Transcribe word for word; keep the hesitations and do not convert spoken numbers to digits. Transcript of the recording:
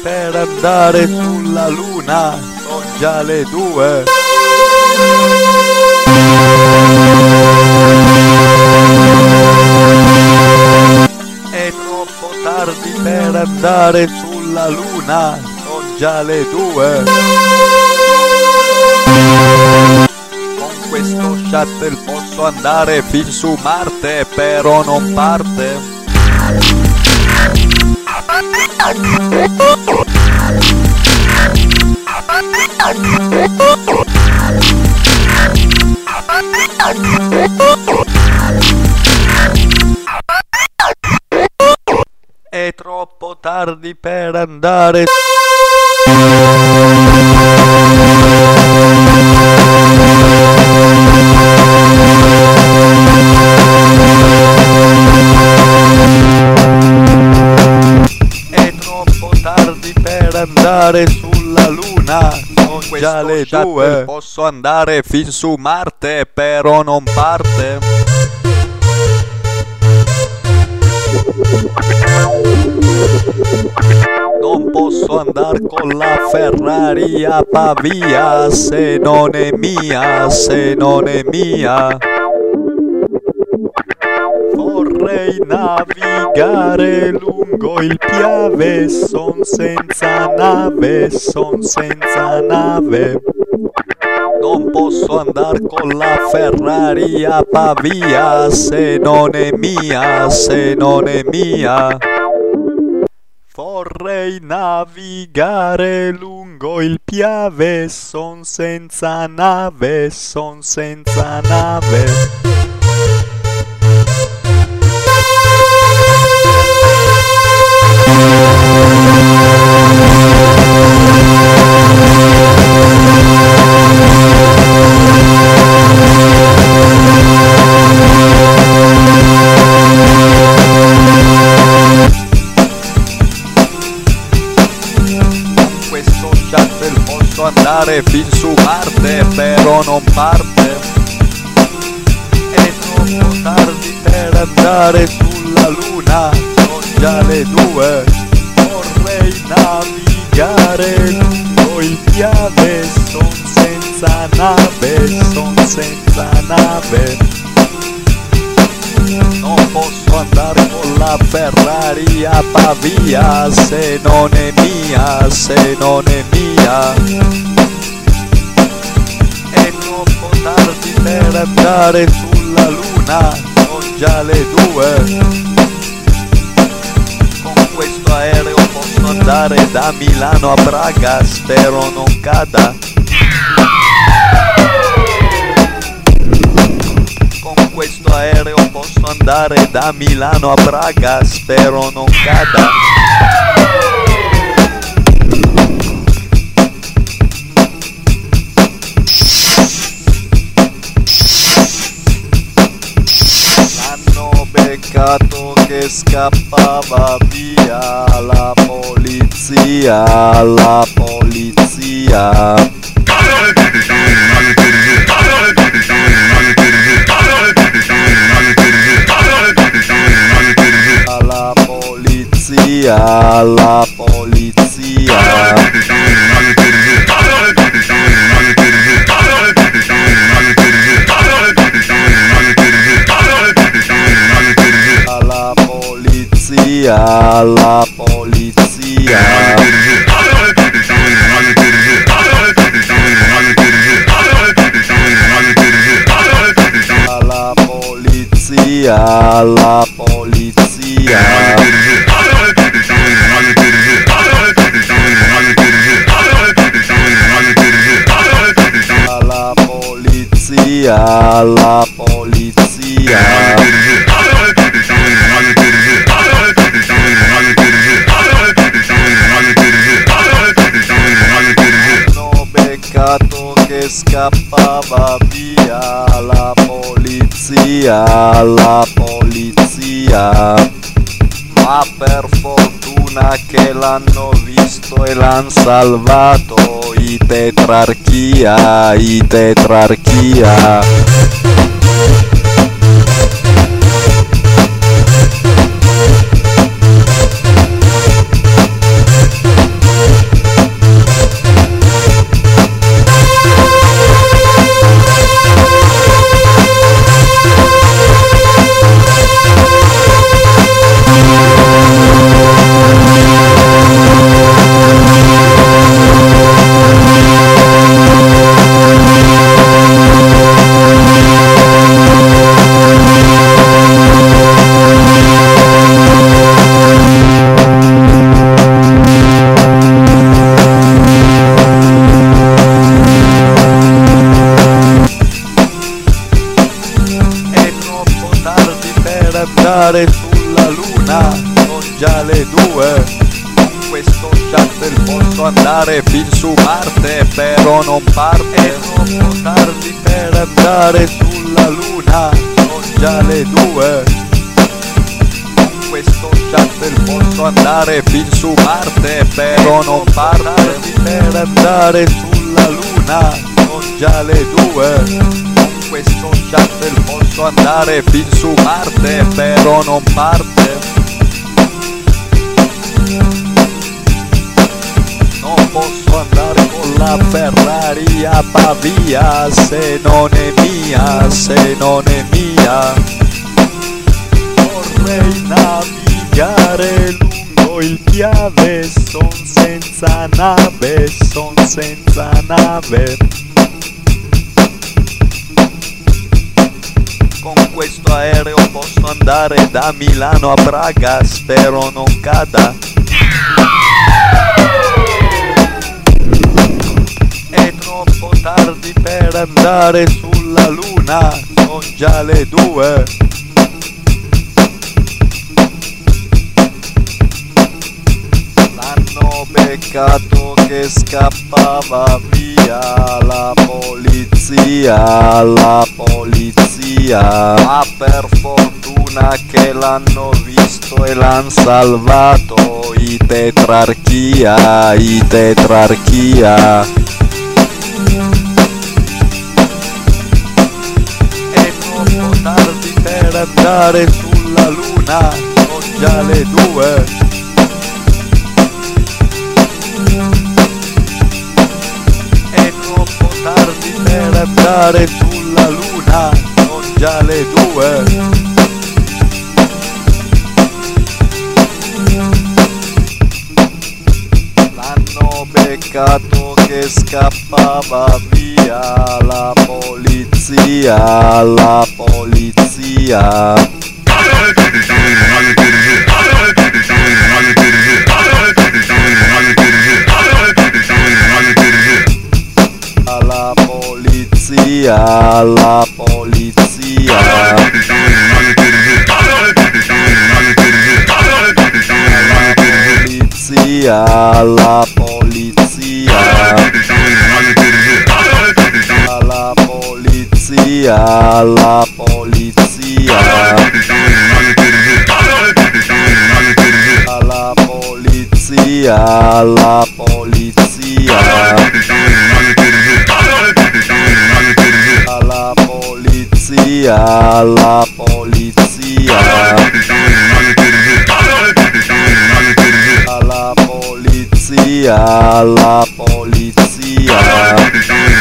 per andare sulla luna, sono già le due. È troppo tardi per andare sulla luna, sono già le due. Con questo shuttle posso andare fin su Marte, però non parte. È troppo tardi per andare. È troppo tardi per andare sulla luna, sono già le due. Posso andare fin su Marte, però non parte. Non posso andare con la Ferrari a Pavia, se non è mia, se non è mia. Vorrei navigare lungo il Piave, son senza nave, son senza nave. Non posso andare con la Ferrari a Pavia, se non è mia, se non è mia. Vorrei navigare lungo il Piave, son senza nave, son senza nave. Posso andare fin su Marte, però non parte. È troppo tardi per andare sulla luna, sono già le due. Vorrei navigare lungo il Piave, son senza nave, son senza nave. Non posso andare con la Ferrari a Pavia, se non è mia, se non è mia. È troppo tardi per andare sulla luna, sono già le due. Con questo aereo posso andare da Milano a Praga, spero non cada. Con questo aereo posso andare da Milano a Praga, spero non cada. Hanno beccato che scappava via, la polizia, la polizia. La polizia, la polizia. La polizia, la polizia. La polizia, la polizia. La polizia, la polizia. Hanno beccato che scappava via, la polizia, la polizia. Ma per fortuna che l'hanno visto e l'han salvato, i tetrarchia, i tetrarchia. shuttle posso andare fin su Marte, però non parte. È troppo tardi per andare sulla Luna, sono già le due. Con questo shuttle posso andare fin su Marte, però non parte. È troppo tardi per andare sulla Luna, sono già le due. Con questo shuttle posso andare fin su Marte, però non parte. Non posso andare con la Ferrari a Pavia se non è mia, se non è mia. Vorrei navigare lungo il Piave, son senza nave, son senza nave. Con questo aereo posso andare da Milano a Praga, spero non cada. È troppo tardi per andare sulla Luna, sono già le due. L'hanno beccato che scappava via, la polizia, la polizia. Ma per fortuna che l'hanno visto e l'han salvato, i tetrarchia, i tetrarchia. È troppo tardi per andare sulla Luna, sono già le due. È troppo tardi per andare sulla Luna, sono già le due. L'hanno beccato che scappava via, la polizia, la polizia. La polizia, la polizia. La polizia, la polizia, la polizia, la polizia, la polizia, la polizia, la polizia. La polizia, la polizia.